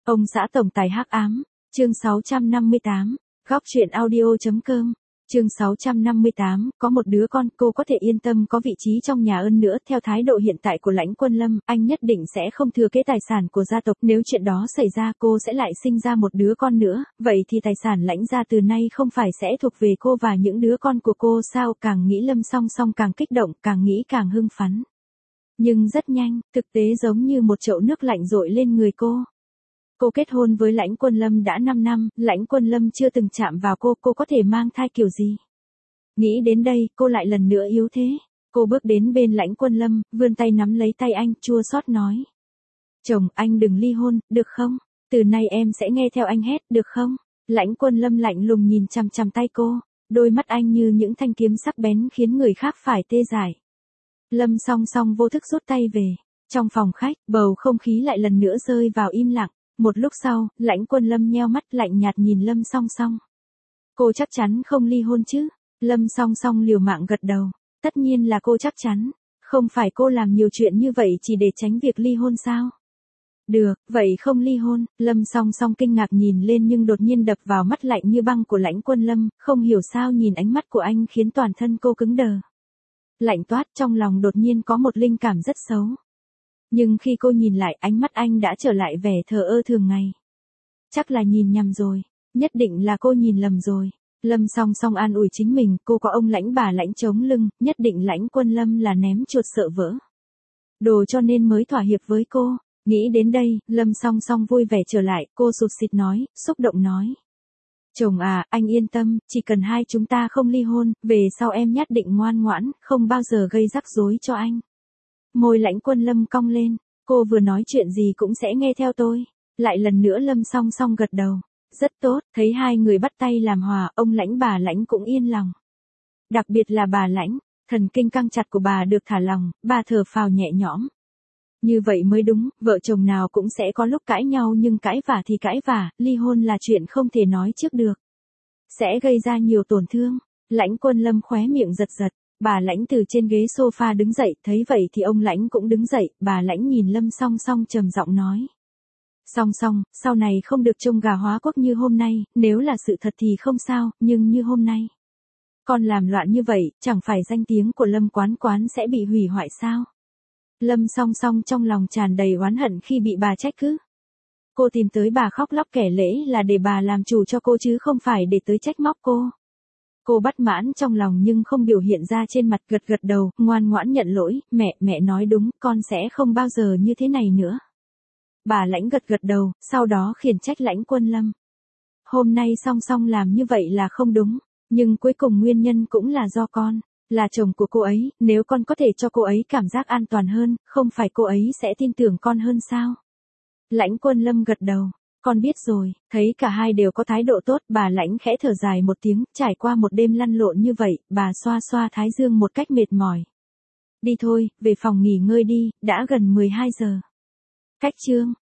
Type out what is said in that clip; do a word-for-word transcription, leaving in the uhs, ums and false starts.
Ông xã tổng tài hắc ám, chương sáu trăm năm mươi tám, góc truyện audio.com, chương sáu trăm năm mươi tám, có một đứa con, cô có thể yên tâm có vị trí trong nhà hơn nữa. Theo thái độ hiện tại của Lãnh Quân Lâm, anh nhất định sẽ không thừa kế tài sản của gia tộc. Nếu chuyện đó xảy ra, cô sẽ lại sinh ra một đứa con nữa, vậy thì tài sản Lãnh gia từ nay không phải sẽ thuộc về cô và những đứa con của cô sao? Càng nghĩ Lâm Song Song càng kích động, càng nghĩ càng hưng phấn. Nhưng rất nhanh, thực tế giống như một chậu nước lạnh dội lên người cô. Cô kết hôn với Lãnh Quân Lâm đã năm năm, Lãnh Quân Lâm chưa từng chạm vào cô, cô có thể mang thai kiểu gì? Nghĩ đến đây, cô lại lần nữa yếu thế. Cô bước đến bên Lãnh Quân Lâm, vươn tay nắm lấy tay anh, chua xót nói. Chồng, anh đừng ly hôn, được không? Từ nay em sẽ nghe theo anh hết, được không? Lãnh Quân Lâm lạnh lùng nhìn chằm chằm tay cô, đôi mắt anh như những thanh kiếm sắc bén khiến người khác phải tê dại. Lâm Song Song vô thức rút tay về. Trong phòng khách, bầu không khí lại lần nữa rơi vào im lặng. Một lúc sau, Lãnh Quân Lâm nheo mắt lạnh nhạt nhìn Lâm Song Song. Cô chắc chắn không ly hôn chứ? Lâm Song Song liều mạng gật đầu. Tất nhiên là cô chắc chắn. Không phải cô làm nhiều chuyện như vậy chỉ để tránh việc ly hôn sao? Được, vậy không ly hôn. Lâm Song Song kinh ngạc nhìn lên nhưng đột nhiên đập vào mắt lạnh như băng của Lãnh Quân Lâm. Không hiểu sao nhìn ánh mắt của anh khiến toàn thân cô cứng đờ. Lạnh toát, trong lòng đột nhiên có một linh cảm rất xấu. Nhưng khi cô nhìn lại, ánh mắt anh đã trở lại vẻ thờ ơ thường ngày. Chắc là nhìn nhầm rồi, nhất định là cô nhìn lầm rồi. Lâm Song Song an ủi chính mình, cô có ông Lãnh bà Lãnh chống lưng, nhất định Lãnh Quân Lâm là ném chuột sợ vỡ đồ cho nên mới thỏa hiệp với cô. Nghĩ đến đây, Lâm Song Song vui vẻ trở lại, cô sụt sịt nói, xúc động nói. Chồng à, anh yên tâm, chỉ cần hai chúng ta không ly hôn, về sau em nhất định ngoan ngoãn, không bao giờ gây rắc rối cho anh. Môi Lãnh Quân Lâm cong lên, cô vừa nói chuyện gì cũng sẽ nghe theo tôi. Lại lần nữa Lâm Song Song gật đầu. Rất tốt, thấy hai người bắt tay làm hòa, ông Lãnh bà Lãnh cũng yên lòng. Đặc biệt là bà Lãnh, thần kinh căng chặt của bà được thả lỏng, bà thở phào nhẹ nhõm. Như vậy mới đúng, vợ chồng nào cũng sẽ có lúc cãi nhau nhưng cãi vả thì cãi vả, ly hôn là chuyện không thể nói trước được. Sẽ gây ra nhiều tổn thương. Lãnh Quân Lâm khóe miệng giật giật. Bà Lãnh từ trên ghế sofa đứng dậy, thấy vậy thì ông Lãnh cũng đứng dậy, bà Lãnh nhìn Lâm Song Song trầm giọng nói. Song Song, sau này không được trông gà hóa quốc như hôm nay, nếu là sự thật thì không sao, nhưng như hôm nay. Con làm loạn như vậy, chẳng phải danh tiếng của Lâm Quán Quán sẽ bị hủy hoại sao? Lâm Song Song trong lòng tràn đầy oán hận khi bị bà trách cứ. Cô tìm tới bà khóc lóc kể lể là để bà làm chủ cho cô chứ không phải để tới trách móc cô. Cô bất mãn trong lòng nhưng không biểu hiện ra trên mặt, gật gật đầu, ngoan ngoãn nhận lỗi, mẹ, mẹ nói đúng, con sẽ không bao giờ như thế này nữa. Bà Lãnh gật gật đầu, sau đó khiển trách Lãnh Quân Lâm. Hôm nay Song Song làm như vậy là không đúng, nhưng cuối cùng nguyên nhân cũng là do con, là chồng của cô ấy, nếu con có thể cho cô ấy cảm giác an toàn hơn, không phải cô ấy sẽ tin tưởng con hơn sao? Lãnh Quân Lâm gật đầu. Con biết rồi, thấy cả hai đều có thái độ tốt, bà Lãnh khẽ thở dài một tiếng, trải qua một đêm lăn lộn như vậy, bà xoa xoa thái dương một cách mệt mỏi. Đi thôi, về phòng nghỉ ngơi đi, đã gần mười hai giờ. Cách chương